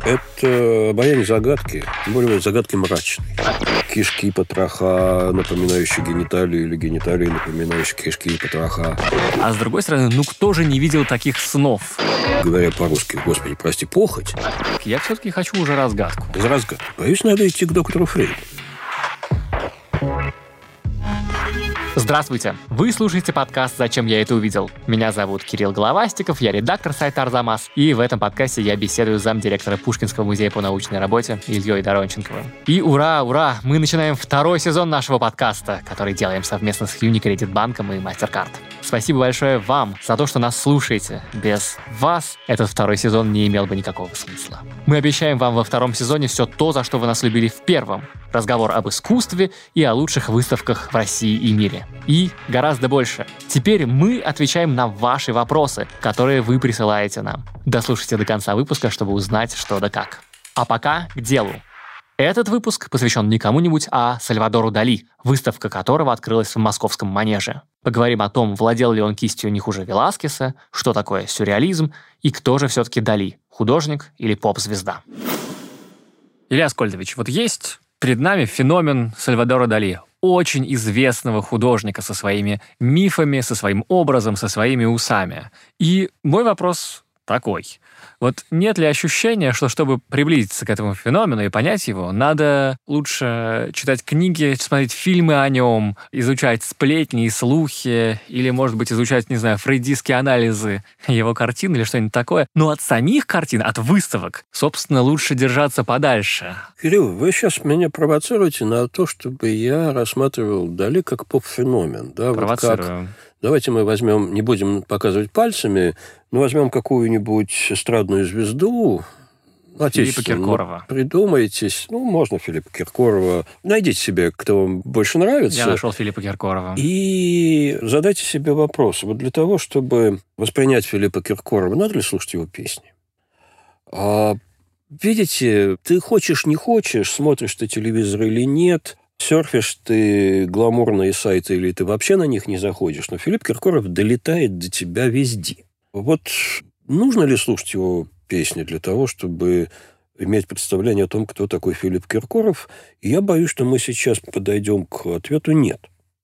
Это обаяние загадки, тем более загадки мрачные. Кишки, потроха, напоминающие гениталии, или гениталии, напоминающие кишки и потроха. А с другой стороны, ну кто же не видел таких снов? Говоря по-русски, господи, прости, похоть. Я все-таки хочу уже разгадку. За разгадку. Боюсь, надо идти к доктору Фрейду. Здравствуйте! Вы слушаете подкаст «Зачем я это увидел?». Меня зовут Кирилл Головастиков, я редактор сайта «Арзамас», и в этом подкасте я беседую с замдиректора Пушкинского музея по научной работе Ильей Доронченковым. И ура, мы начинаем второй сезон нашего подкаста, который делаем совместно с Unicredit банком и MasterCard. Спасибо большое вам за то, что нас слушаете. Без вас этот второй сезон не имел бы никакого смысла. Мы обещаем вам во втором сезоне все то, за что вы нас любили в первом. Разговор об искусстве и о лучших выставках в России и мире. И гораздо больше. Теперь мы отвечаем на ваши вопросы, которые вы присылаете нам. Дослушайте до конца выпуска, чтобы узнать, что да как. А пока к делу. Этот выпуск посвящен не кому-нибудь, а Сальвадору Дали, выставка которого открылась в московском Манеже. Поговорим о том, владел ли он кистью не хуже Веласкеса, что такое сюрреализм и кто же все-таки Дали, художник или поп-звезда. Илья Аскольдович, вот есть перед нами феномен Сальвадора Дали, очень известного художника со своими мифами, со своим образом, со своими усами. И мой вопрос такой. Вот нет ли ощущения, что чтобы приблизиться к этому феномену и понять его, надо лучше читать книги, смотреть фильмы о нем, изучать сплетни и слухи, или, может быть, изучать, не знаю, фрейдистские анализы его картин или что-нибудь такое. Но от самих картин, от выставок, собственно, лучше держаться подальше. Кирилл, вы сейчас меня провоцируете на то, чтобы я рассматривал Дали как поп-феномен. Да? Провоцирую. Вот как... Давайте мы возьмем, не будем показывать пальцами, но возьмем какую-нибудь эстрадную звезду, Филиппа Киркорова. Придумайтесь, можно Филиппа Киркорова. Найдите себе, кто вам больше нравится. Я нашел Филиппа Киркорова. И задайте себе вопрос. Вот для того, чтобы воспринять Филиппа Киркорова, надо ли слушать его песни? Видите, ты хочешь, не хочешь, смотришь ты телевизор или нет, серфишь ты гламурные сайты или ты вообще на них не заходишь, но Филипп Киркоров долетает до тебя везде. Вот нужно ли слушать его песни для того, чтобы иметь представление о том, кто такой Филипп Киркоров? И я боюсь, что мы сейчас подойдем к ответу «нет».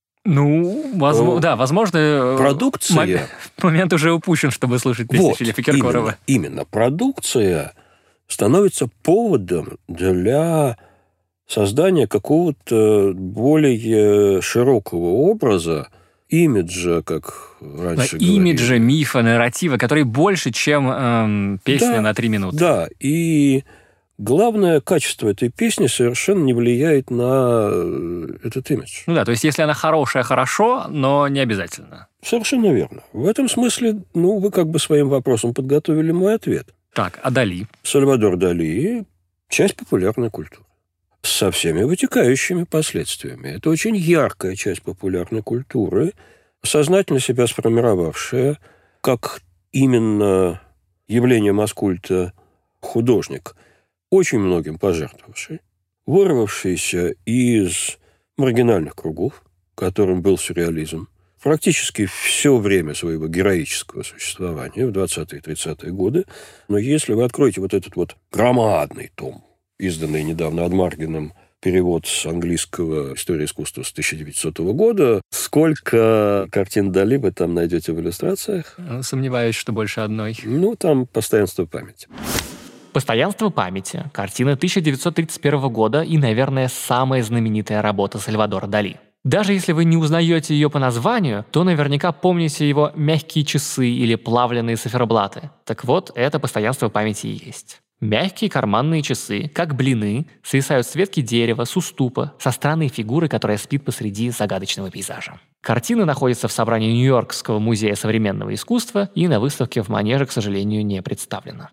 Возможно, продукция... момент уже упущен, чтобы слушать песни Филиппа Киркорова. Именно. Продукция становится поводом для создания какого-то более широкого образа, имиджа, как раньше говорили. Имиджа, мифа, нарратива, который больше, чем песня на 3 минуты. Да, и главное, качество этой песни совершенно не влияет на этот имидж. То есть если она хорошая, хорошо, но не обязательно. Совершенно верно. В этом смысле, вы как бы своим вопросом подготовили мой ответ. Так, а Дали? Сальвадор Дали – часть популярной культуры. Со всеми вытекающими последствиями. Это очень яркая часть популярной культуры, сознательно себя сформировавшая, как именно явление маскульта художник, очень многим пожертвовавший, вырвавшийся из маргинальных кругов, которым был сюрреализм, практически все время своего героического существования в 20-е и 30-е годы. Но если вы откроете вот этот вот громадный том, изданный недавно Адмаргином, перевод с английского «История искусства» с 1900 года. Сколько картин Дали вы там найдете в иллюстрациях? Сомневаюсь, что больше одной. Там «Постоянство памяти». «Постоянство памяти» – картина 1931 года и, наверное, самая знаменитая работа Сальвадора Дали. Даже если вы не узнаете ее по названию, то наверняка помните его «Мягкие часы» или «Плавленые циферблаты». Так вот, это «Постоянство памяти» и есть. Мягкие карманные часы, как блины, свисают с ветки дерева, с уступа, со странной фигурой, которая спит посреди загадочного пейзажа. Картина находится в собрании Нью-Йоркского музея современного искусства и на выставке в Манеже, к сожалению, не представлена.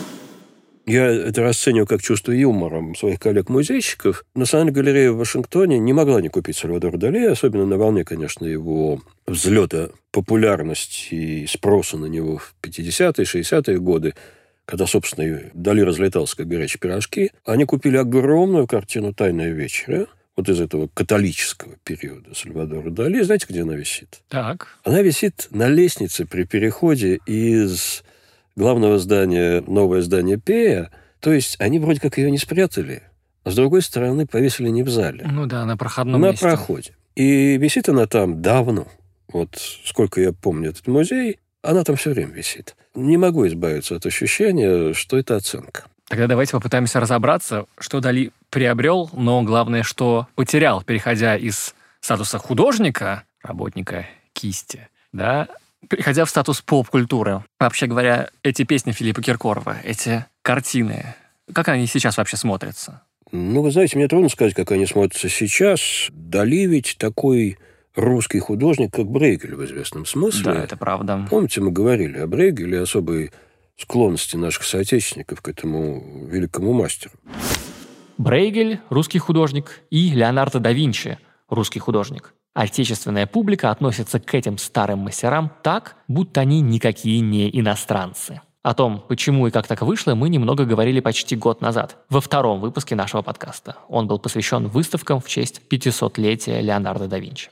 Я это расцениваю как чувство юмора своих коллег-музейщиков. Национальная галерея в Вашингтоне не могла не купить Сальвадора Дали, особенно на волне, конечно, его взлета популярности и спроса на него в 50-е, 60-е годы, когда, собственно, Дали разлетался, как горячие пирожки. Они купили огромную картину «Тайная вечеря», вот из этого католического периода Сальвадора Дали. Знаете, где она висит? Так. Она висит на лестнице при переходе из главного здания, новое здание Пея, То есть они вроде как ее не спрятали, а с другой стороны повесили не в зале. Ну да, на проходном месте. На проходе. И висит она там давно. Вот сколько я помню этот музей, она там все время висит. Не могу избавиться от ощущения, что это оценка. Тогда давайте попытаемся разобраться, что Дали приобрел, но главное, что потерял, переходя из статуса художника, работника кисти, да, переходя в статус поп-культуры. Вообще говоря, эти песни Филиппа Киркорова, эти картины, как они сейчас вообще смотрятся? Ну, вы знаете, мне трудно сказать, как они смотрятся сейчас. Дали ведь такой русский художник, как Брейгель в известном смысле. Да, это правда. Помните, мы говорили о Брейгеле, особой склонности наших соотечественников к этому великому мастеру. Брейгель – русский художник, и Леонардо да Винчи – русский художник. Отечественная публика относится к этим старым мастерам так, будто они никакие не иностранцы. О том, почему и как так вышло, мы немного говорили почти год назад, во втором выпуске нашего подкаста. Он был посвящен выставкам в честь 500-летия Леонардо да Винчи.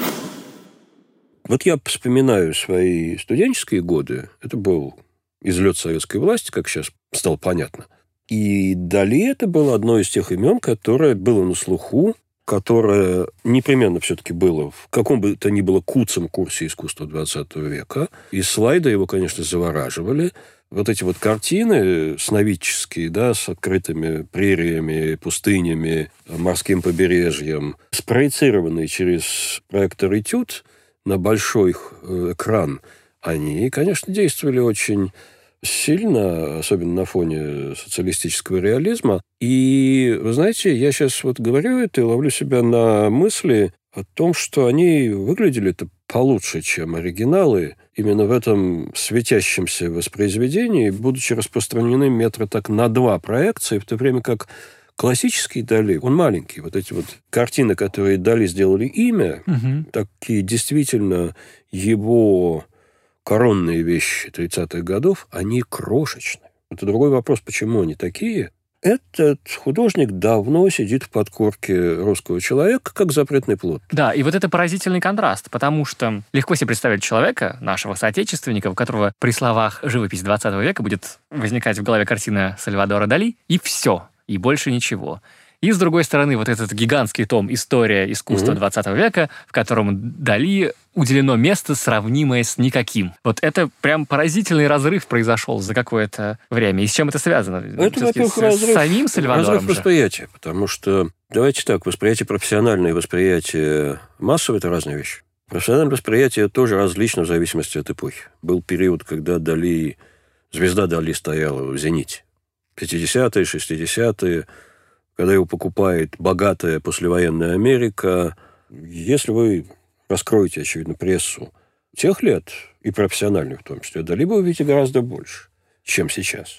Вот я вспоминаю свои студенческие годы. Это был излет советской власти, как сейчас стало понятно. И Дали это было одно из тех имен, которое было на слуху, которое непременно все-таки было в каком бы то ни было куцом курсе искусства XX века. И слайды его, конечно, завораживали. Вот эти вот картины сновидческие, да, с открытыми прериями, пустынями, морским побережьем, спроецированные через проектор «Этюд» на большой экран, они, конечно, действовали очень сильно, особенно на фоне социалистического реализма. И, вы знаете, я сейчас вот говорю это и ловлю себя на мысли о том, что они выглядели-то получше, чем оригиналы, именно в этом светящемся воспроизведении, будучи распространены метра так на 2 проекции, в то время как классический Дали, он маленький. Вот эти вот картины, которые Дали сделали имя, такие действительно его коронные вещи 30-х годов, они крошечные. Это другой вопрос, почему они такие. Этот художник давно сидит в подкорке русского человека, как запретный плод. Да, и вот это поразительный контраст, потому что легко себе представить человека, нашего соотечественника, у которого при словах «живопись 20 века» будет возникать в голове картина Сальвадора Дали, и все, и больше ничего. И, с другой стороны, вот этот гигантский том «История искусства 20 века», в котором Дали уделено место, сравнимое с никаким. Вот это прям поразительный разрыв произошел за какое-то время. И с чем это связано? Это, во-первых, разрыв, самим Сальвадором разрыв восприятия, потому что, давайте так, восприятие профессиональное и восприятие массовое – это разные вещи. Профессиональное восприятие тоже различно в зависимости от эпохи. Был период, когда Дали, звезда Дали стояла в зените. 50-е, 60-е, когда его покупает богатая послевоенная Америка. Если вы раскроете, очевидно, прессу тех лет, и профессиональную в том числе, Дали вы увидите гораздо больше, чем сейчас.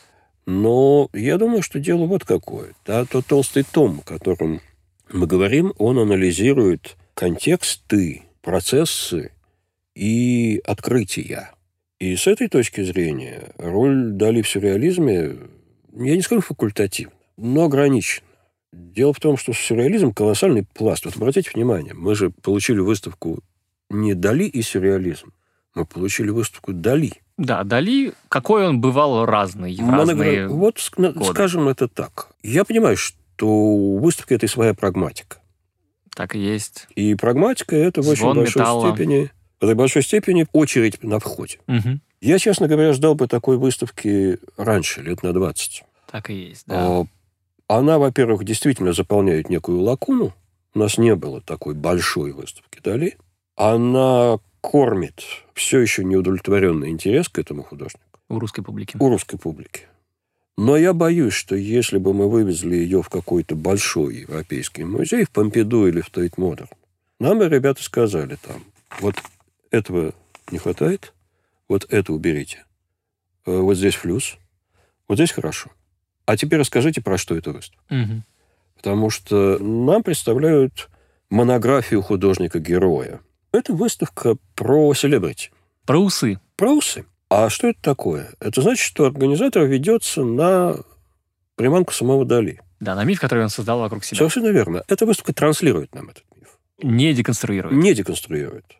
Но я думаю, что дело вот какое. Да, тот толстый том, о котором мы говорим, он анализирует контексты, процессы и открытия. И с этой точки зрения роль Дали в сюрреализме, я не скажу факультативна, но ограничена. Дело в том, что сюрреализм – колоссальный пласт. Вот обратите внимание, мы же получили выставку не Дали и сюрреализм, мы получили выставку Дали. Да, Дали, какой он бывал разный в разные вот, годы. Скажем это так. Я понимаю, что у выставки это и своя прагматика. Так и есть. И прагматика – это в очень большой степени очередь на входе. Я, честно говоря, ждал бы такой выставки раньше, лет на 20. Так и есть, да. Она, во-первых, действительно заполняет некую лакуну. У нас не было такой большой выставки Дали. Она кормит все еще неудовлетворенный интерес к этому художнику. У русской публики. У русской публики. Но я боюсь, что если бы мы вывезли ее в какой-то большой европейский музей, в Помпиду или в Тейт Модерн, нам бы ребята сказали там, вот этого не хватает, вот это уберите. Вот здесь флюс, вот здесь хорошо. А теперь расскажите, про что это выставка. Потому что нам представляют монографию художника-героя. Это выставка про селебрити. Про усы. Про усы. А что это такое? Это значит, что организатор ведется на приманку самого Дали. Да, на миф, который он создал вокруг себя. Совершенно верно. Эта выставка транслирует нам этот миф. Не деконструирует. Не деконструирует.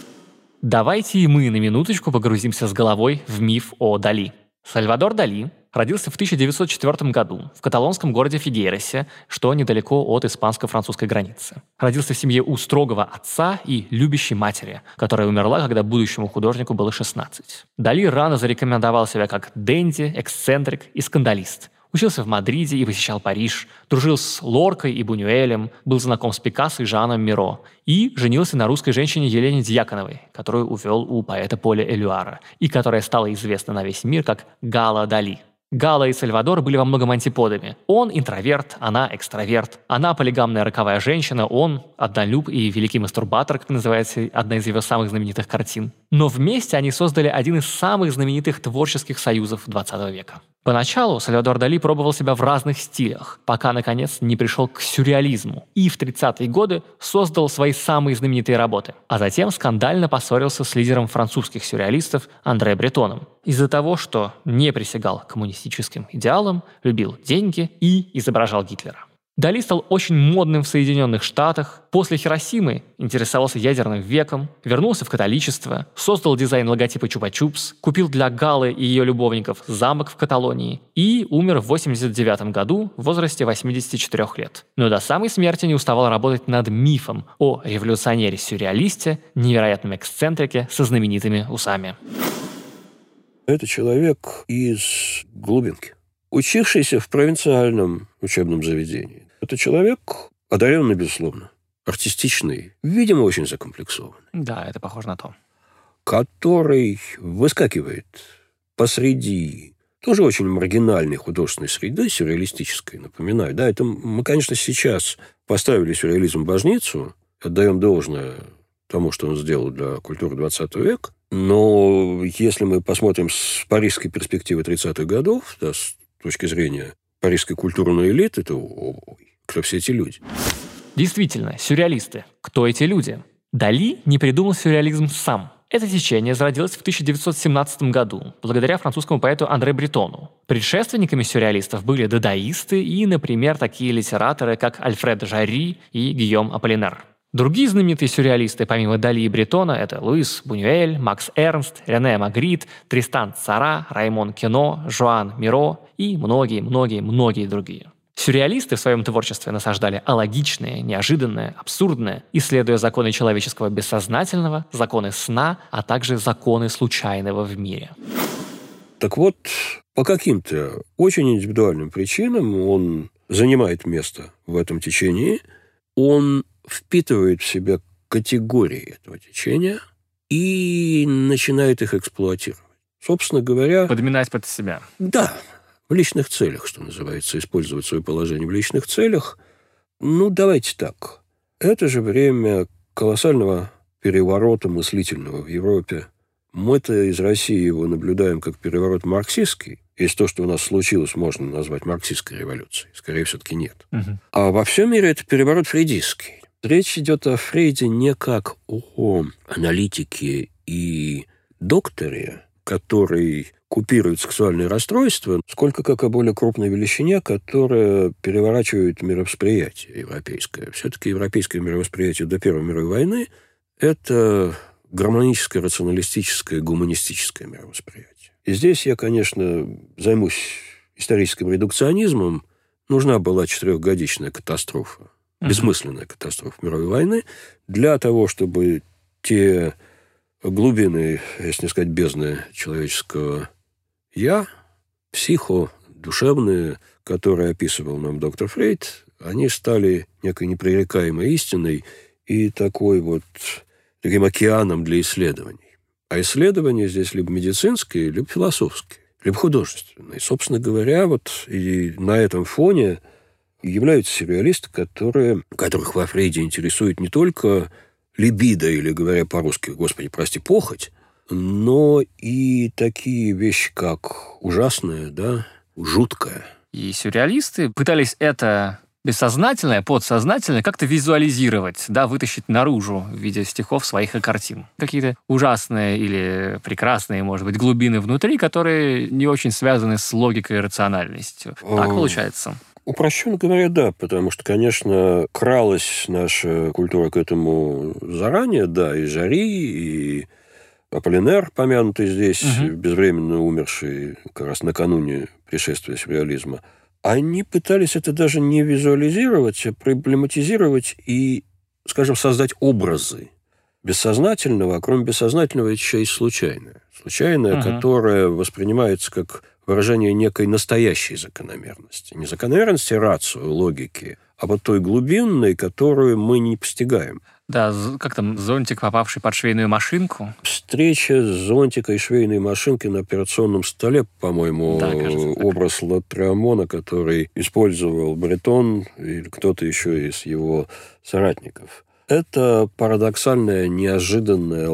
Давайте и мы на минуточку погрузимся с головой в миф о Дали. Сальвадор Дали Родился в 1904 году в каталонском городе Фигейросе, что недалеко от испанско-французской границы. Родился в семье у строгого отца и любящей матери, которая умерла, когда будущему художнику было 16. Дали рано зарекомендовал себя как денди, эксцентрик и скандалист. Учился в Мадриде и посещал Париж, дружил с Лоркой и Бунюэлем, был знаком с Пикассо и Жаном Миро и женился на русской женщине Елене Дьяконовой, которую увел у поэта Поля Элюара и которая стала известна на весь мир как Гала Дали. Гала и Сальвадор были во многом антиподами. Он интроверт, она экстраверт. Она полигамная роковая женщина, он однолюб и великий мастурбатор, как называется одна из его самых знаменитых картин. Но вместе они создали один из самых знаменитых творческих союзов XX века. Поначалу Сальвадор Дали пробовал себя в разных стилях, пока, наконец, не пришел к сюрреализму и в 30-е годы создал свои самые знаменитые работы, а затем скандально поссорился с лидером французских сюрреалистов Андре Бретоном из-за того, что не присягал коммунистическим идеалам, любил деньги и изображал Гитлера. Дали стал очень модным в Соединенных Штатах, после Хиросимы интересовался ядерным веком, вернулся в католичество, создал дизайн логотипа Чупа-Чупс, купил для Галы и ее любовников замок в Каталонии и умер в 1989 году в возрасте 84 лет. Но до самой смерти не уставал работать над мифом о революционере-сюрреалисте, невероятном эксцентрике со знаменитыми усами. Это человек из глубинки, учившийся в провинциальном учебном заведении. Это человек одаренный, безусловно, артистичный, видимо, очень закомплексованный. Да, это похоже на то. Который выскакивает посреди тоже очень маргинальной художественной среды, сюрреалистической, напоминаю. Да, это мы, конечно, сейчас поставили сюрреализм в божницу, отдаем должное тому, что он сделал для культуры 20 века. Но если мы посмотрим с парижской перспективы 30-х годов, да, с точки зрения парижской культурной элиты, то кто все эти люди? Действительно, сюрреалисты. Кто эти люди? Дали не придумал сюрреализм сам. Это течение зародилось в 1917 году, благодаря французскому поэту Андре Бретону. Предшественниками сюрреалистов были дадаисты и, например, такие литераторы, как Альфред Жарри и Гийом Аполлинер. Другие знаменитые сюрреалисты, помимо Дали и Бретона, это Луис Бунюэль, Макс Эрнст, Рене Магрит, Тристан Цара, Раймон Кено, Жоан Миро и многие другие. Сюрреалисты в своем творчестве насаждали алогичное, неожиданное, абсурдное, исследуя законы человеческого бессознательного, законы сна, а также законы случайного в мире. Так вот, по каким-то очень индивидуальным причинам он занимает место в этом течении, он впитывает в себя категории этого течения и начинает их эксплуатировать. Собственно говоря... Подминать под себя. Да, в личных целях, что называется, использовать свое положение в личных целях. Ну, давайте так. Это же время колоссального переворота мыслительного в Европе. Мы-то из России его наблюдаем как переворот марксистский. Если то, что у нас случилось, можно назвать марксистской революцией. Скорее, все-таки нет. А во всем мире это переворот фрейдистский. Речь идет о Фрейде не как о аналитике и докторе, который купирует сексуальные расстройства, сколько как о более крупной величине, которая переворачивает мировосприятие европейское. Все-таки европейское мировосприятие до Первой мировой войны – это гармоническое, рационалистическое, гуманистическое мировосприятие. И здесь я, конечно, займусь историческим редукционизмом. Нужна была 4-годичная катастрофа, бессмысленная катастрофа мировой войны, для того, чтобы те глубины, если не сказать бездны человеческого «я», душевные, которые описывал нам доктор Фрейд, они стали некой непререкаемой истиной и таким океаном для исследований. А исследования здесь либо медицинские, либо философские, либо художественные. И, собственно говоря, и на этом фоне являются сюрреалисты, которых во Фрейде интересует не только либидо, или, говоря по-русски, господи, прости, похоть, но и такие вещи, как ужасное, да, жуткое. И сюрреалисты пытались это бессознательное, подсознательное как-то визуализировать, да, вытащить наружу в виде стихов своих и картин. Какие-то ужасные или прекрасные, может быть, глубины внутри, которые не очень связаны с логикой и рациональностью. Так получается? Упрощенно говоря, да, потому что, конечно, кралась наша культура к этому заранее, да, и Жарри, и Аполлинер, помянутый здесь, безвременно умерший как раз накануне пришествия сюрреализма, они пытались это даже не визуализировать, а проблематизировать и, скажем, создать образы бессознательного, а кроме бессознательного еще и случайное. Случайное, которое воспринимается как выражение некой настоящей закономерности. Не закономерности рацио, логики, а вот той глубинной, которую мы не постигаем. Да, как там, зонтик, попавший под швейную машинку. Встреча зонтика и швейной машинки на операционном столе, по-моему, да, кажется, образ Латреамона, который использовал Бретон или кто-то еще из его соратников. Это парадоксальное, неожиданное,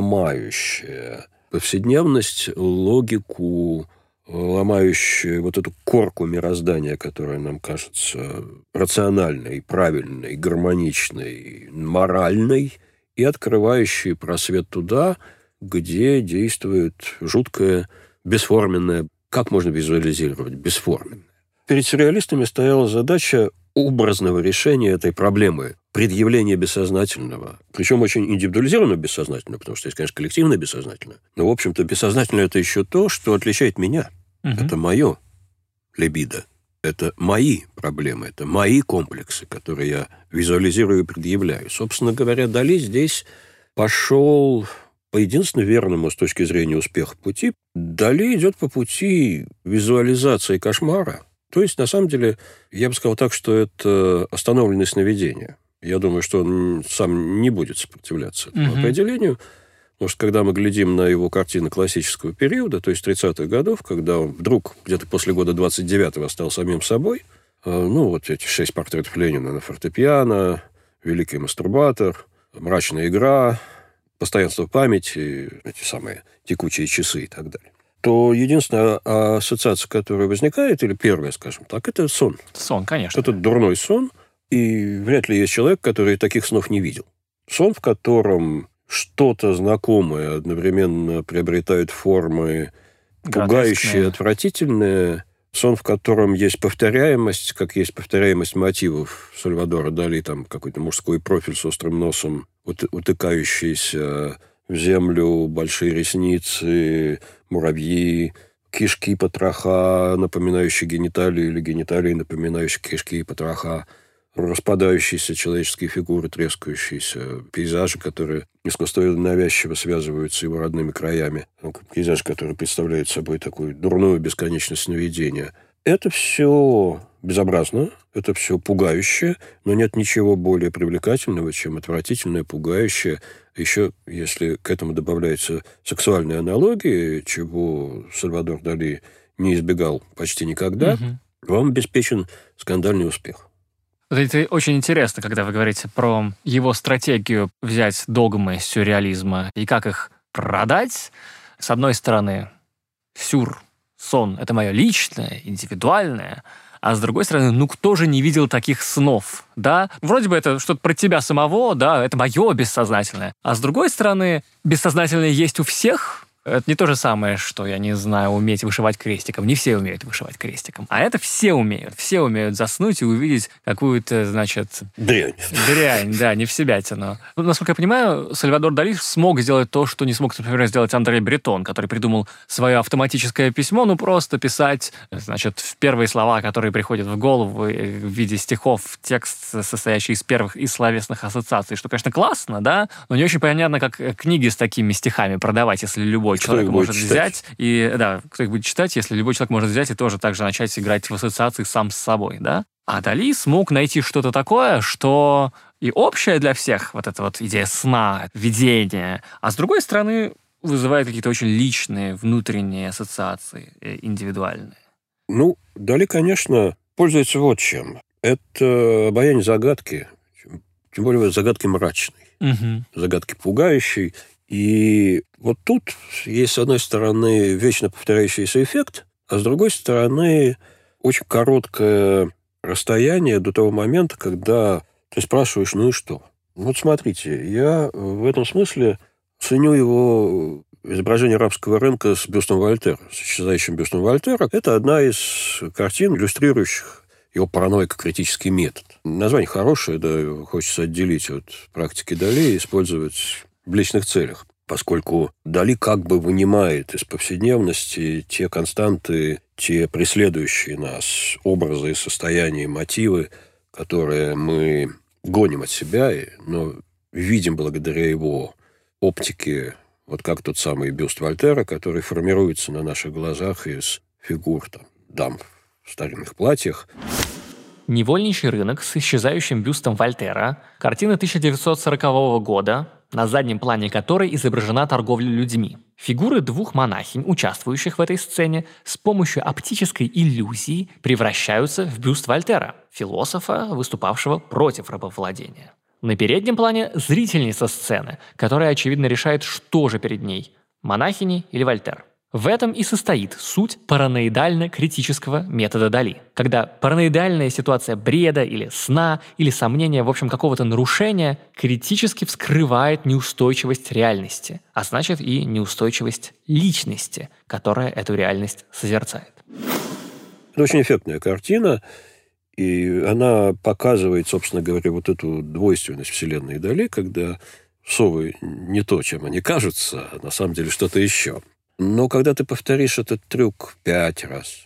ломающее повседневность, логику, ломающее вот эту корку мироздания, которая нам кажется рациональной, правильной, гармоничной, моральной, и открывающей просвет туда, где действует жуткое, бесформенное. Как можно визуализировать бесформенное? Перед сюрреалистами стояла задача образного решения этой проблемы, предъявления бессознательного. Причем очень индивидуализированного бессознательного, потому что есть, конечно, коллективное бессознательное. Но, в общем-то, бессознательное – это еще то, что отличает меня. Это мое либидо. Это мои проблемы, это мои комплексы, которые я визуализирую и предъявляю. Собственно говоря, Дали здесь пошел по единственно верному с точки зрения успеха пути. Дали идет по пути визуализации кошмара. То есть, на самом деле, я бы сказал так, что это остановленное сновидение. Я думаю, что он сам не будет сопротивляться этому определению. Потому что, когда мы глядим на его картины классического периода, то есть 30-х годов, когда он вдруг где-то после года 29-го стал самим собой, вот эти 6 портретов Ленина на фортепиано, «Великий мастурбатор», «Мрачная игра», «Постоянство памяти», эти самые «Текучие часы» и так далее, то единственная ассоциация, которая возникает, или первая, скажем так, это сон. Сон, конечно. Это дурной сон, и вряд ли есть человек, который таких снов не видел. Сон, в котором что-то знакомое одновременно приобретает формы пугающие, отвратительные. Сон, в котором есть повторяемость, как есть повторяемость мотивов Сальвадора Дали, там какой-то мужской профиль с острым носом, утыкающийся в землю, большие ресницы, муравьи, кишки потроха, напоминающие гениталии, или гениталии, напоминающие кишки и потроха, распадающиеся человеческие фигуры, трескающиеся пейзажи, которые искусственно навязчиво связываются с его родными краями. Пейзажи, которые представляют собой такую дурную бесконечность сновидения. Это все безобразно, это все пугающе, но нет ничего более привлекательного, чем отвратительное, пугающее. Еще, если к этому добавляются сексуальные аналогии, чего Сальвадор Дали не избегал почти никогда, вам обеспечен скандальный успех. Это очень интересно, когда вы говорите про его стратегию взять догмы сюрреализма и как их продать. С одной стороны, сон – это мое личное, индивидуальное, а с другой стороны, кто же не видел таких снов, да? Вроде бы это что-то про тебя самого, да, это мое бессознательное. А с другой стороны, бессознательное есть у всех. Это не то же самое, что, я не знаю, уметь вышивать крестиком. Не все умеют вышивать крестиком. А это все умеют. Все умеют заснуть и увидеть какую-то, дрянь, да, не в себя тяну. Насколько я понимаю, Сальвадор Дали смог сделать то, что не смог, например, сделать Андрей Бретон, который придумал свое автоматическое письмо, просто писать, в первые слова, которые приходят в голову в виде стихов, текст, состоящий из первых и словесных ассоциаций, что, конечно, классно, да, но не очень понятно, как книги с такими стихами продавать, если любой человек может взять, кто их будет читать, если любой человек может взять и тоже так же начать играть в ассоциации сам с собой, да? А Дали смог найти что-то такое, что и общее для всех, вот эта вот идея сна, видения, а с другой стороны вызывает какие-то очень личные, внутренние ассоциации, индивидуальные. Дали, конечно, пользуется вот чем. Это обаяние загадки, тем более загадки мрачной, загадки пугающей. И вот тут есть, с одной стороны, вечно повторяющийся эффект, а с другой стороны, очень короткое расстояние до того момента, когда ты спрашиваешь, и что? Смотрите, я в этом смысле ценю его изображение арабского рынка с бюстом Вольтера, с исчезающим бюстом Вольтера. Это одна из картин, иллюстрирующих его параноико-критический метод. Название хорошее, да, хочется отделить от практики Дали и использовать в личных целях. поскольку Дали как бы вынимает из повседневности те константы, те преследующие нас образы, состояния, мотивы, которые мы гоним от себя, но видим благодаря его оптике, вот как тот самый бюст Вольтера, который формируется на наших глазах из фигур дам в старинных платьях. «Невольничий рынок» с исчезающим бюстом Вольтера, картина 1940 года, на заднем плане которой изображена торговля людьми. Фигуры двух монахинь, участвующих в этой сцене, с помощью оптической иллюзии превращаются в бюст Вольтера, философа, выступавшего против рабовладения. На переднем плане зрительница сцены, которая, очевидно, решает, что же перед ней – монахини или Вольтер. В этом и состоит суть параноидально-критического метода Дали. Когда параноидальная ситуация бреда или сна, или сомнения, в общем, какого-то нарушения, критически вскрывает неустойчивость реальности, а значит и неустойчивость личности, которая эту реальность созерцает. Это очень эффектная картина, и она показывает, собственно говоря, вот эту двойственность вселенной Дали, когда совы не то, чем они кажутся, а на самом деле что-то еще. Но когда ты повторишь этот трюк 5 раз,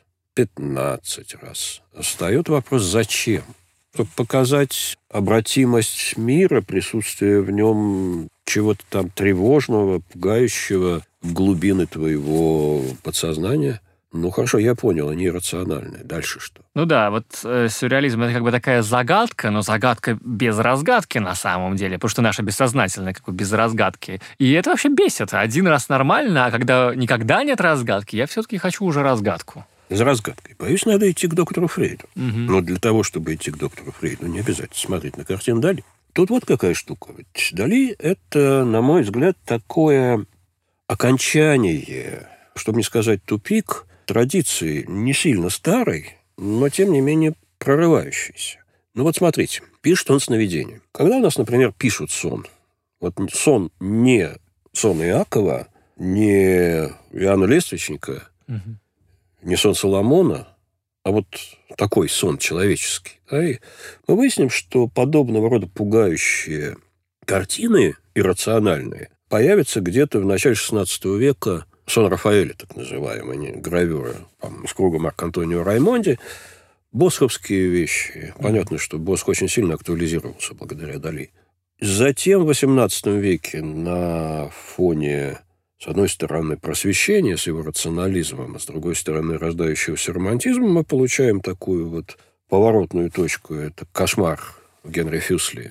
15 раз, встает вопрос «зачем?». Чтобы показать обратимость мира, присутствие в нем чего-то там тревожного, пугающего в глубины твоего подсознания. Ну, хорошо, я понял, они иррациональные. Дальше что? Ну да, вот сюрреализм – это как бы такая загадка, но загадка без разгадки на самом деле, потому что наша бессознательная как бы без разгадки. И это вообще бесит. Один раз нормально, а когда никогда нет разгадки, я все-таки хочу уже разгадку. За разгадкой. Боюсь, надо идти к доктору Фрейду. Угу. Но для того, чтобы идти к доктору Фрейду, не обязательно смотреть на картину Дали. Тут вот какая штука. Ведь Дали – это, на мой взгляд, такое окончание, чтобы не сказать тупик, традиции не сильно старой, но, тем не менее, прорывающейся. Ну вот смотрите, пишет он сновидение. Когда у нас, например, пишут сон, вот сон не сон Иакова, не Иоанна Лествичника, не сон Соломона, а вот такой сон человеческий. Да, и мы выясним, что подобного рода пугающие картины иррациональные появятся где-то в начале XVI века. Сон Рафаэля, так называемый, гравюра из круга Марк-Антонио Раймонди. Босховские вещи. Понятно, что Босх очень сильно актуализировался благодаря Дали. Затем в XVIII веке на фоне, с одной стороны, просвещения с его рационализмом, а с другой стороны, рождающегося романтизма, мы получаем такую вот поворотную точку. Это «Кошмар» Генри Фюсли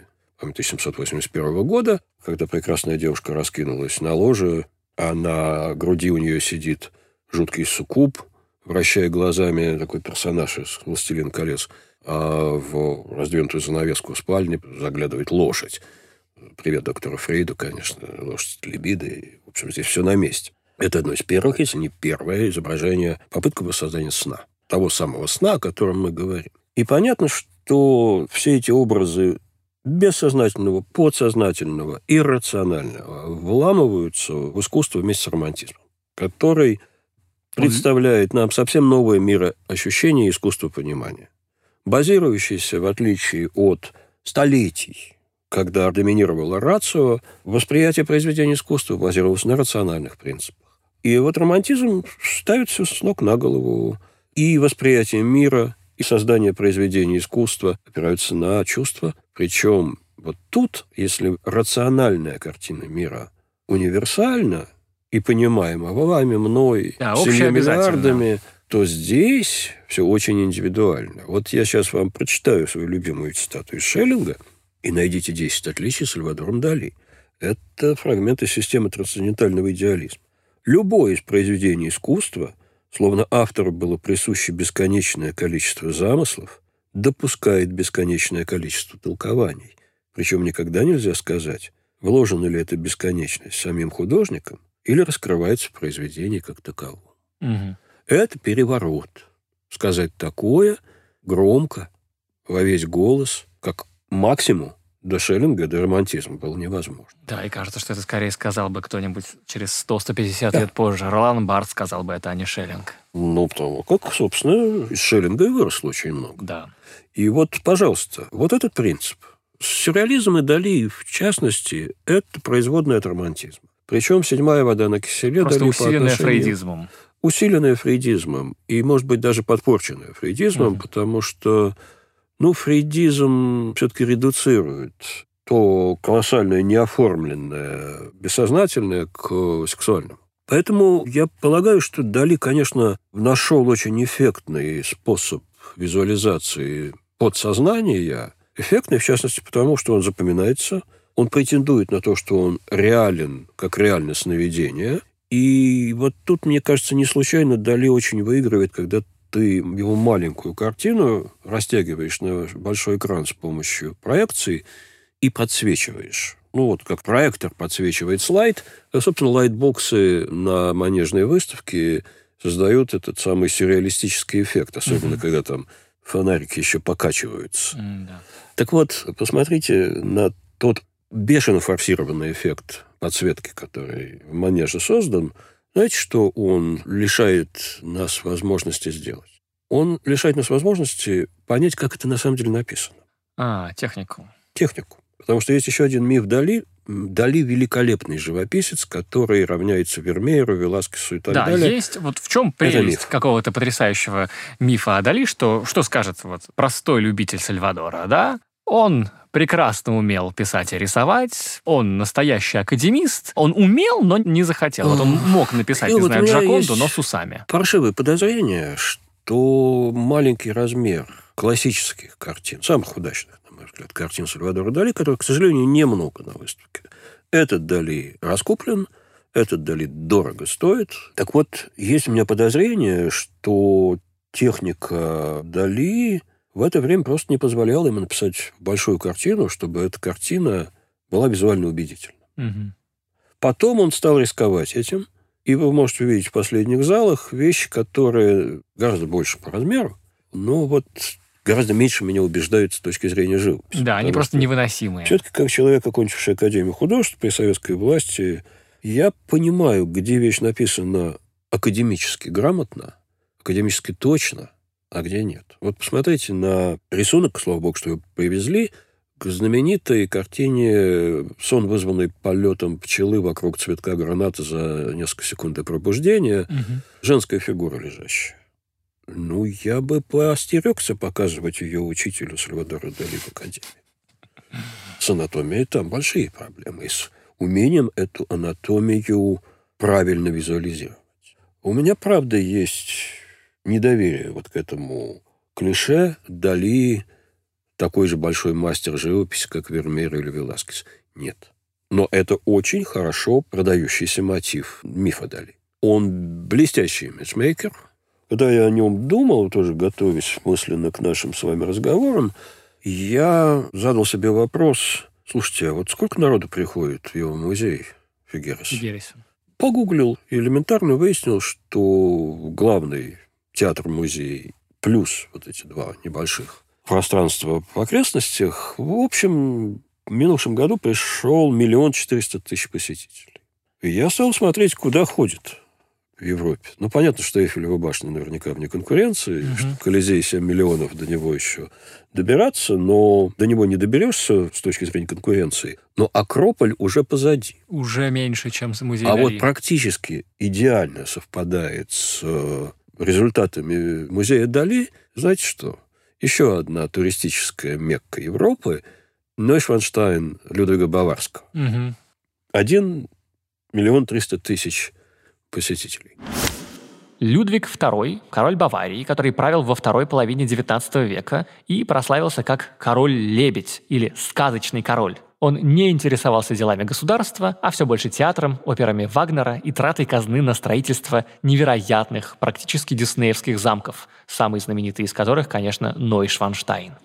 1781 года, когда прекрасная девушка раскинулась на ложе, а на груди у нее сидит жуткий суккуб, вращая глазами такой персонаж из «Властелин колец», а в раздвинутую занавеску в спальне заглядывает лошадь. Привет доктору Фрейду, конечно, лошадь либидо. В общем, здесь все на месте. Это одно из первых, если не первое изображение, попытка воссоздания сна. Того самого сна, о котором мы говорим. И понятно, что все эти образы бессознательного, подсознательного, иррационального вламываются в искусство вместе с романтизмом, который представляет нам совсем новое мироощущение и искусство понимания, базирующееся, в отличие от столетий, когда доминировала рацио, восприятие произведения искусства базировалось на рациональных принципах. И вот романтизм ставит все с ног на голову. И восприятие мира, и создание произведения искусства опираются на чувства. Причем вот тут, если рациональная картина мира универсальна и понимаема вами, мной, 7 миллиардами, то здесь все очень индивидуально. Вот я сейчас вам прочитаю свою любимую цитату из Шеллинга, и найдите 10 отличий Сальвадором Дали. Это фрагмент из системы трансцендентального идеализма. Любое из произведений искусства, словно автору было присуще бесконечное количество замыслов, допускает бесконечное количество толкований. Причем никогда нельзя сказать, вложена ли эта бесконечность самим художником или раскрывается в произведении как таковом. Угу. Это переворот. Сказать такое громко, во весь голос, как максимум до Шеллинга, до романтизма было невозможно. Да, и кажется, что это скорее сказал бы кто-нибудь через 100-150 лет позже. Ролан Барт сказал бы это, а не Шеллинг. Ну, потому как, собственно, из Шеллинга и выросло очень много. Да. И вот, пожалуйста, вот этот принцип. Сюрреализм и Дали, в частности, это производное от романтизма. Причем «Седьмая вода на киселе» Просто Дали усиленная фрейдизмом. Усиленная фрейдизмом. И, может быть, даже подпорченная фрейдизмом, потому что, фрейдизм все-таки редуцирует то колоссальное неоформленное бессознательное к сексуальному. Поэтому я полагаю, что Дали, конечно, нашел очень эффектный способ визуализации подсознания. Эффектный, в частности, потому что он запоминается, он претендует на то, что он реален, как реальное сновидение. И вот тут, мне кажется, не случайно Дали очень выигрывает, когда ты его маленькую картину растягиваешь на большой экран с помощью проекции и подсвечиваешь. Как проектор подсвечивает слайд, а, собственно, лайтбоксы на манежной выставке создают этот самый сюрреалистический эффект, особенно когда там фонарики еще покачиваются. Да. Так вот, посмотрите на тот бешено форсированный эффект подсветки, который в манеже создан. Знаете, что он лишает нас возможности сделать? Он лишает нас возможности понять, как это на самом деле написано. Технику. Технику. Потому что есть еще один миф Дали. Дали – великолепный живописец, который равняется Вермееру, Веласкесу и так далее. Да, есть. Вот в чем прелесть какого-то потрясающего мифа о Дали, что скажет простой любитель Сальвадора, да? Он прекрасно умел писать и рисовать, он настоящий академист, он умел, но не захотел. Он мог написать, не знаю, Джоконду, но с усами. Паршивое подозрение, что маленький размер классических картин, самых удачных, на мой взгляд, картин Сальвадора Дали, которых, к сожалению, немного на выставке. Этот Дали раскуплен, этот Дали дорого стоит. Так вот, есть у меня подозрение, что техника Дали в это время просто не позволяла ему написать большую картину, чтобы эта картина была визуально убедительна. Угу. Потом он стал рисковать этим, и вы можете увидеть в последних залах вещи, которые гораздо больше по размеру, но гораздо меньше меня убеждают с точки зрения живописи. Да, они просто невыносимые. Все-таки, как человек, окончивший Академию художеств при советской власти, я понимаю, где вещь написана академически грамотно, академически точно, а где нет. Вот посмотрите на рисунок, слава богу, что его привезли, к знаменитой картине «Сон, вызванный полетом пчелы вокруг цветка граната за несколько секунд до пробуждения», женская фигура лежащая. Я бы поостерегся показывать ее учителю Сальвадору Дали в Академии. С анатомией там большие проблемы. И с умением эту анатомию правильно визуализировать. У меня, правда, есть недоверие к этому клише Дали такой же большой мастер живописи, как Вермеер или Веласкес. Нет. Но это очень хорошо продающийся мотив мифа Дали. Он блестящий имиджмейкер. Когда я о нем думал, тоже готовясь мысленно к нашим с вами разговорам, я задал себе вопрос: слушайте, а сколько народу приходит в его музей Фигерес? Погуглил и элементарно выяснил, что главный театр-музей плюс эти два небольших пространства в окрестностях, в общем, в минувшем году пришел 1 400 000 посетителей. И я стал смотреть, куда ходит в Европе. Понятно, что Эйфелева башня наверняка вне конкуренции, что Колизей 7 миллионов, до него еще добираться, но до него не доберешься с точки зрения конкуренции. Но Акрополь уже позади. Уже меньше, чем музей Дали. Практически идеально совпадает с результатами музея Дали. Знаете что? Еще одна туристическая Мекка Европы – Нойшванштайн Людвига Баварского. 1 300 000 посетителей. Людвиг II, король Баварии, который правил во второй половине XIX века и прославился как король-лебедь или сказочный король. Он не интересовался делами государства, а все больше театром, операми Вагнера и тратой казны на строительство невероятных, практически диснеевских замков, самый знаменитый из которых, конечно, Нойшванштайн.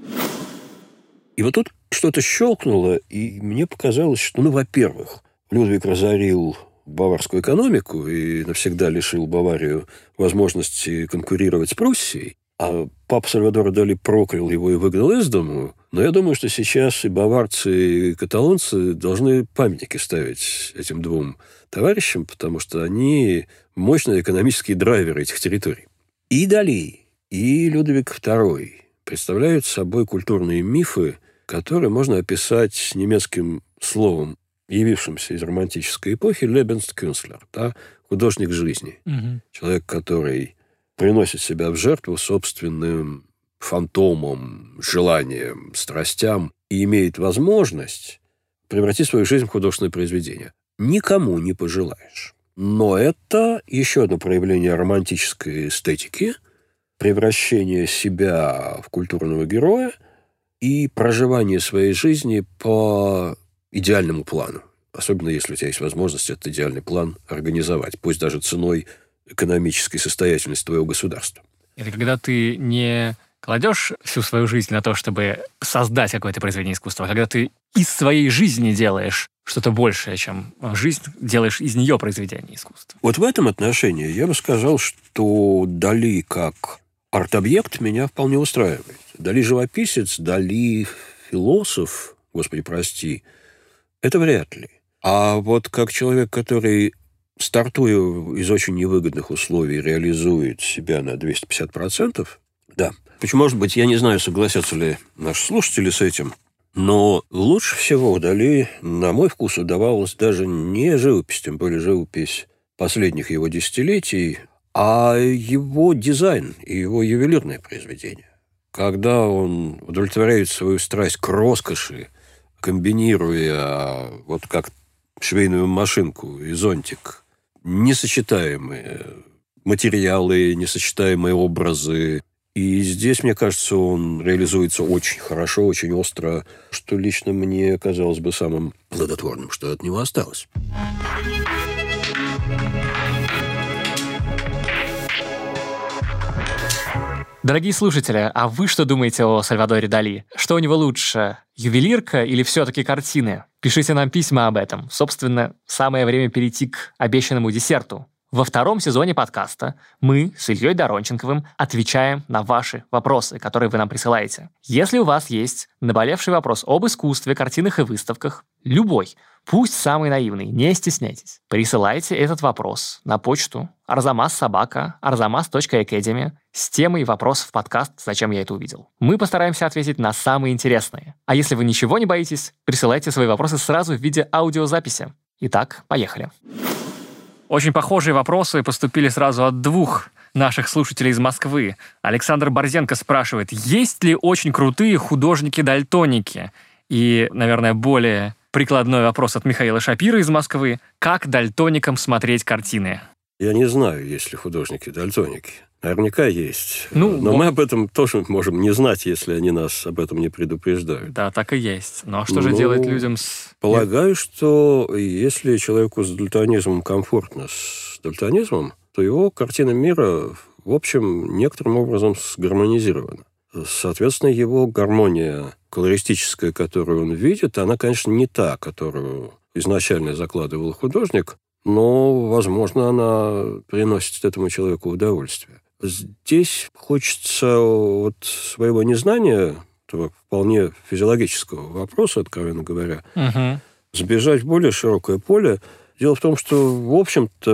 И тут что-то щелкнуло, и мне показалось, что, во-первых, Людвиг разорил баварскую экономику и навсегда лишил Баварию возможности конкурировать с Пруссией, а папа Сальвадора Дали проклял его и выгнал из дому. Но я думаю, что сейчас и баварцы, и каталонцы должны памятники ставить этим двум товарищам, потому что они мощные экономические драйверы этих территорий. И Дали, и Людвиг II представляют собой культурные мифы, которые можно описать немецким словом явившимся из романтической эпохи, Lebenskünstler, да, художник жизни. Человек, который приносит себя в жертву собственным фантомам, желаниям, страстям и имеет возможность превратить свою жизнь в художественное произведение. Никому не пожелаешь. Но это еще одно проявление романтической эстетики, превращение себя в культурного героя и проживание своей жизни по идеальному плану. Особенно, если у тебя есть возможность этот идеальный план организовать, пусть даже ценой экономической состоятельности твоего государства. Это когда ты не кладешь всю свою жизнь на то, чтобы создать какое-то произведение искусства, а когда ты из своей жизни делаешь что-то большее, чем жизнь, делаешь из нее произведение искусства. Вот в этом отношении я бы сказал, что Дали как арт-объект меня вполне устраивает. Дали живописец, Дали философ, господи, прости, это вряд ли. А вот как человек, который, стартуя из очень невыгодных условий, реализует себя на 250%, да. Почему, может быть, я не знаю, согласятся ли наши слушатели с этим, но лучше всего Дали, на мой вкус, удавалось даже не живопись, тем более живопись последних его десятилетий, а его дизайн и его ювелирное произведение. Когда он удовлетворяет свою страсть к роскоши, комбинируя, вот как швейную машинку и зонтик, несочетаемые материалы, несочетаемые образы. И здесь, мне кажется, он реализуется очень хорошо, очень остро, что лично мне казалось бы самым плодотворным, что от него осталось. Дорогие слушатели, а вы что думаете о Сальвадоре Дали? Что у него лучше, ювелирка или все-таки картины? Пишите нам письма об этом. Собственно, самое время перейти к обещанному десерту. Во втором сезоне подкаста мы с Ильей Доронченковым отвечаем на ваши вопросы, которые вы нам присылаете. Если у вас есть наболевший вопрос об искусстве, картинах и выставках, любой, пусть самый наивный, не стесняйтесь. Присылайте этот вопрос на почту arzamas@arzamas.academy с темой вопросов в подкаст «Зачем я это увидел?». Мы постараемся ответить на самые интересные. А если вы ничего не боитесь, присылайте свои вопросы сразу в виде аудиозаписи. Итак, поехали. Очень похожие вопросы поступили сразу от двух наших слушателей из Москвы. Александр Борзенко спрашивает, есть ли очень крутые художники-дальтоники? И, наверное, более прикладной вопрос от Михаила Шапира из Москвы. Как дальтоникам смотреть картины? Я не знаю, есть ли художники-дальтоники. Наверняка есть. Но мы об этом тоже можем не знать, если они нас об этом не предупреждают. Да, так и есть. Но что же делать людям с... Полагаю, что если человеку с дальтонизмом комфортно с дальтонизмом, то его картина мира, в общем, некоторым образом сгармонизирована. Соответственно, его гармония колористическая, которую он видит, она, конечно, не та, которую изначально закладывал художник, но, возможно, она приносит этому человеку удовольствие. Здесь хочется от своего незнания, этого вполне физиологического вопроса, откровенно говоря, сбежать в более широкое поле. Дело в том, что, в общем-то,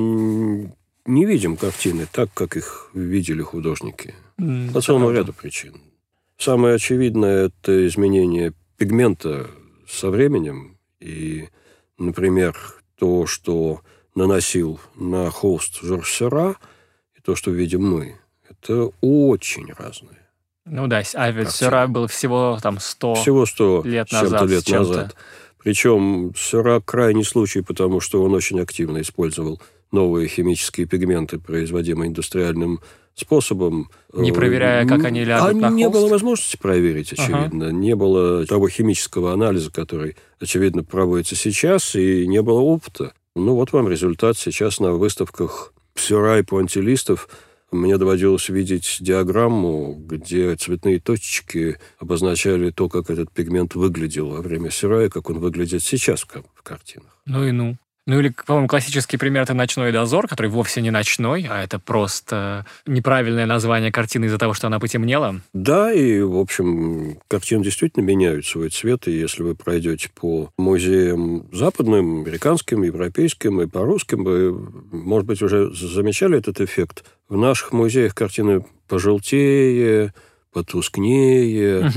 мы не видим картины так, как их видели художники. По целому ряду причин. Самое очевидное – это изменение пигмента со временем. И, например, то, что наносил на холст Жорж Сера, и то, что видим мы, это очень разные. Ну да, а ведь Сера был всего 100 лет назад. Причем Сера крайний случай, потому что он очень активно использовал новые химические пигменты, производимые индустриальным способом. Не проверяя, как они лягут на холст? Не было возможности проверить, очевидно. Не было того химического анализа, который, очевидно, проводится сейчас, и не было опыта. Ну, вот вам результат. Сейчас на выставках Сера и пуантилистов мне доводилось видеть диаграмму, где цветные точечки обозначали то, как этот пигмент выглядел во время Сера и как он выглядит сейчас в картинах. Ну, или, по-моему, классический пример – это «Ночной дозор», который вовсе не ночной, а это просто неправильное название картины из-за того, что она потемнела. Да, и, в общем, картины действительно меняют свой цвет, и если вы пройдете по музеям западным, американским, европейским и по русским, вы, может быть, уже замечали этот эффект. В наших музеях картины пожелтее, потускнее,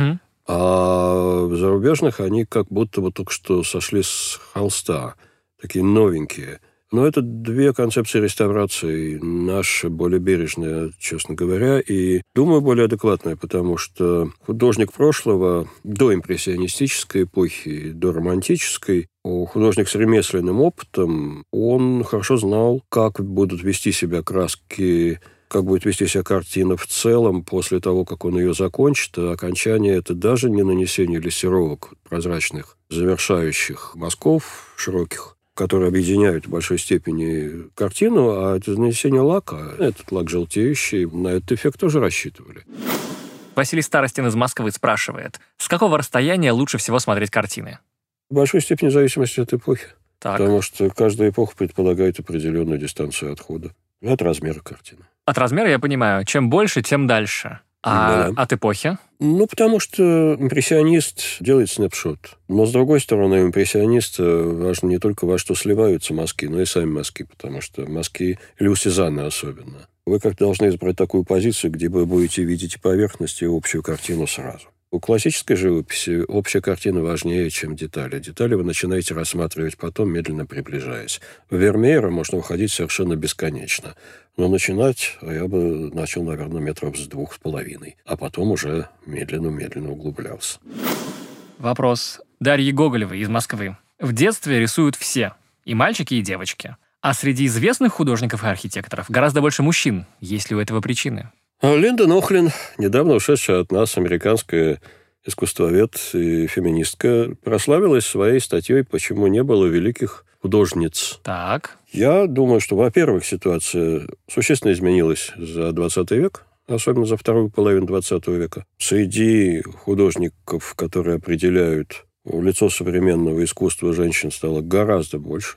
А в зарубежных они как будто бы только что сошли с холста, такие новенькие. Но это две концепции реставрации. Наша более бережная, честно говоря, и, думаю, более адекватная, потому что художник прошлого, до импрессионистической эпохи, до романтической, художник с ремесленным опытом, он хорошо знал, как будут вести себя краски, как будет вести себя картина в целом после того, как он ее закончит. А окончание – это даже не нанесение лессировок прозрачных, завершающих мазков широких, которые объединяют в большой степени картину, а это нанесение лака. Этот лак желтеющий, на этот эффект тоже рассчитывали. Василий Старостин из Москвы спрашивает, с какого расстояния лучше всего смотреть картины? В большой степени зависимости от эпохи. Так. Потому что каждая эпоха предполагает определенную дистанцию отхода. От размера картины. От размера я понимаю. Чем больше, тем дальше. А Да. от эпохи? Потому что импрессионист делает снапшот. Но, с другой стороны, у импрессиониста важно не только во что сливаются мазки, но и сами мазки, потому что мазки, или у Сезанна особенно, вы как должны избрать такую позицию, где вы будете видеть и поверхность, и общую картину сразу. У классической живописи общая картина важнее, чем детали. Детали вы начинаете рассматривать потом, медленно приближаясь. В Вермеера можно уходить совершенно бесконечно. Но начинать я бы начал, наверное, метров с 2,5. А потом уже медленно-медленно углублялся. Вопрос Дарьи Гоголевой из Москвы. В детстве рисуют все, и мальчики, и девочки. А среди известных художников и архитекторов гораздо больше мужчин. Есть ли у этого причины? Линда Нохлин, недавно ушедшая от нас американская искусствовед и феминистка, прославилась своей статьей «Почему не было великих художниц». Так. Я думаю, что, во-первых, ситуация существенно изменилась за 20 век, особенно за вторую половину 20 века. Среди художников, которые определяют лицо современного искусства, женщин стало гораздо больше.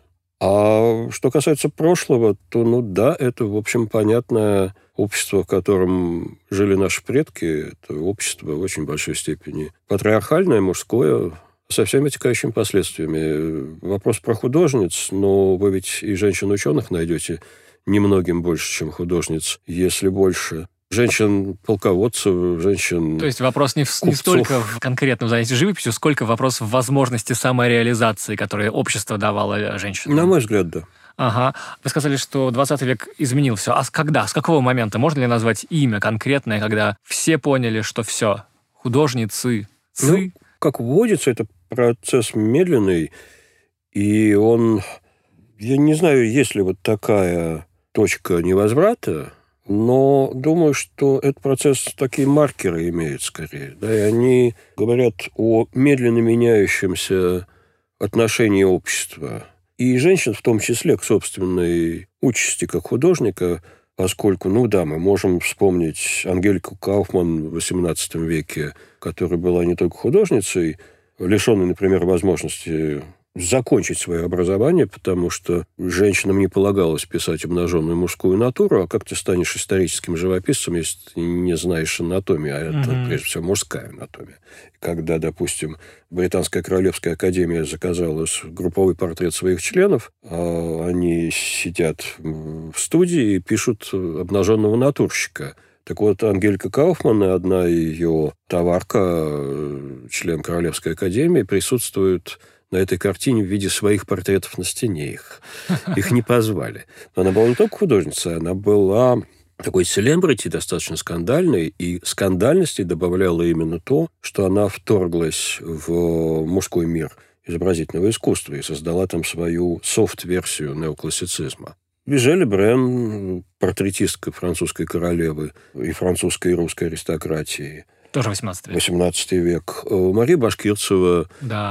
А что касается прошлого, то, да, это, в общем, понятное общество, в котором жили наши предки. Это общество в очень большой степени патриархальное, мужское, со всеми вытекающими последствиями. Вопрос про художниц, но вы ведь и женщин-ученых найдете немногим больше, чем художниц, если больше. Женщин-полководцев, женщин... То есть вопрос не столько в конкретном занятии живописью, сколько вопрос в возможности самореализации, которые общество давало женщинам. На мой взгляд, да. Ага. Вы сказали, что 20 век изменил все. А когда? С какого момента? Можно ли назвать имя конкретное, когда все поняли, что все, художницы, как водится, это процесс медленный, и он... Я не знаю, есть ли вот такая точка невозврата, но думаю, что этот процесс такие маркеры имеет скорее. Да, и они говорят о медленно меняющемся отношении общества. И женщин в том числе к собственной участи как художника, поскольку, мы можем вспомнить Ангелику Кауфман в XVIII веке, которая была не только художницей, лишенной, например, возможности закончить свое образование, потому что женщинам не полагалось писать обнаженную мужскую натуру, а как ты станешь историческим живописцем, если ты не знаешь анатомии, а это, прежде всего, мужская анатомия. Когда, допустим, Британская Королевская Академия заказала групповой портрет своих членов, а они сидят в студии и пишут обнаженного натурщика. Так вот, Ангелика Кауфман и одна ее товарка, член Королевской Академии, присутствуют на этой картине в виде своих портретов на стене. Их не позвали. Но она была не только художницей, она была такой селебрити, достаточно скандальной, и скандальности добавляло именно то, что она вторглась в мужской мир изобразительного искусства и создала там свою софт-версию неоклассицизма. Жюль Брен, портретистка французской королевы и французской и русской аристократии. Тоже 18 век. 18 век. Мария Башкирцева,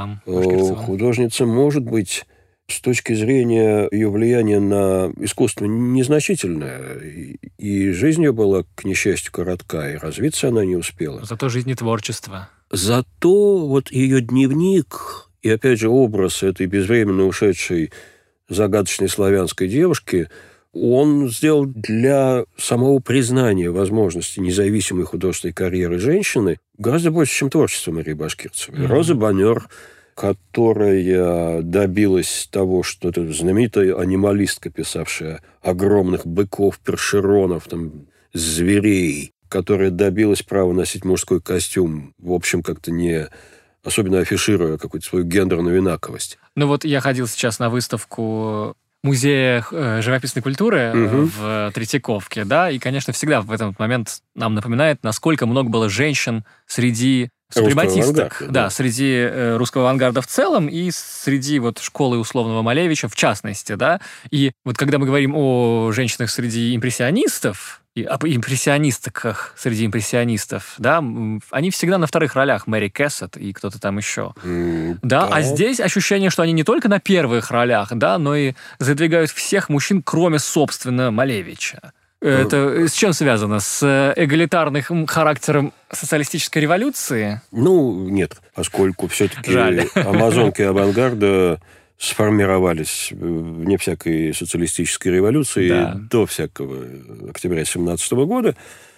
художница, может быть, с точки зрения ее влияния на искусство незначительное. И жизнь ее была, к несчастью, коротка, и развиться она не успела. Зато жизнь и творчество. Зато вот ее дневник, и опять же образ этой безвременно ушедшей загадочной славянской девушки, он сделал для самого признания возможности независимой художественной карьеры женщины гораздо больше, чем творчество Марии Башкирцевой. Роза Боннер, которая добилась того, что это знаменитая анималистка, писавшая огромных быков, першеронов, зверей, которая добилась права носить мужской костюм, в общем, как-то не особенно афишируя какую-то свою гендерную инаковость. Ну вот я ходил сейчас на выставку Музея живописной культуры в Третьяковке, да, и, конечно, всегда в этот момент нам напоминает, насколько много было женщин среди супрематисток, среди русского авангарда в целом и среди вот школы условного Малевича в частности, да. И вот когда мы говорим о женщинах среди импрессионистов, и об импрессионистках среди импрессионистов, да, они всегда на вторых ролях, Мэри Кэссет и кто-то там еще. Да, а здесь ощущение, что они не только на первых ролях, да, но и задвигают всех мужчин, кроме, собственно, Малевича. Это с чем связано? С эгалитарным характером социалистической революции? Ну, нет, поскольку все-таки амазонки авангарда сформировались вне всякой социалистической революции до всякого октября 1917 года.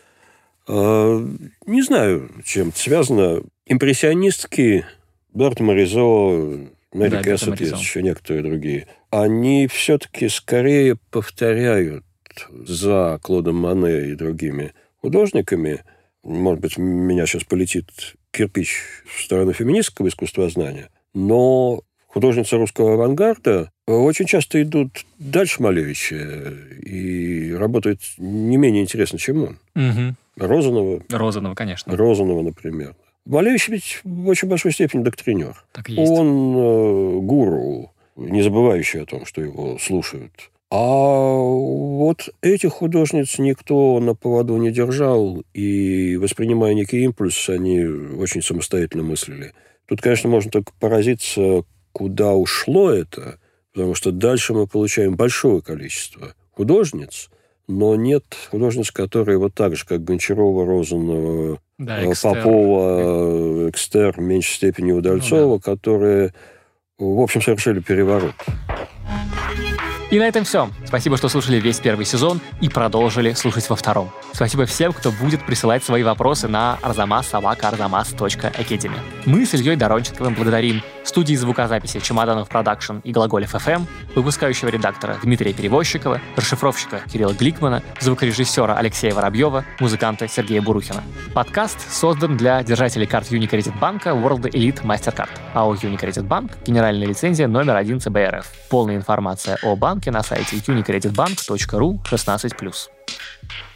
Не знаю, чем это связано. Импрессионистки, Эдуард Моризо, Мэри Кэссет, есть еще некоторые другие, они все-таки скорее повторяют за Клодом Мане и другими художниками. Может быть, меня сейчас полетит кирпич в сторону феминистского искусствознания, но художницы русского авангарда очень часто идут дальше Малевича и работают не менее интересно, чем он. Розанова, конечно. Розанова, например. Малевич ведь в очень большой степени доктринер. Так и есть. Он гуру, не забывающий о том, что его слушают. А вот этих художниц никто на поводу не держал, и, воспринимая некий импульс, они очень самостоятельно мыслили. Тут, конечно, можно только поразиться, куда ушло это, потому что дальше мы получаем большое количество художниц, но нет художниц, которые вот так же, как Гончарова, Розанова, Попова, Экстер, в меньшей степени Удальцова, которые, в общем, совершили переворот. И на этом все. Спасибо, что слушали весь первый сезон и продолжили слушать во втором. Спасибо всем, кто будет присылать свои вопросы на arzamas@arzamas.academy. Мы с Ильей Доронченковым благодарим студии звукозаписи «Чемоданов Продакшн» и «Глаголев FM», выпускающего редактора Дмитрия Перевозчикова, расшифровщика Кирилла Гликмана, звукорежиссера Алексея Воробьева, музыканта Сергея Бурухина. Подкаст создан для держателей карт Unicredit банка World Elite Mastercard. АО Unicredit Bank, генеральная лицензия номер 1 ЦБРФ. Полная информация о банке на сайте unicreditbank.ru 16+.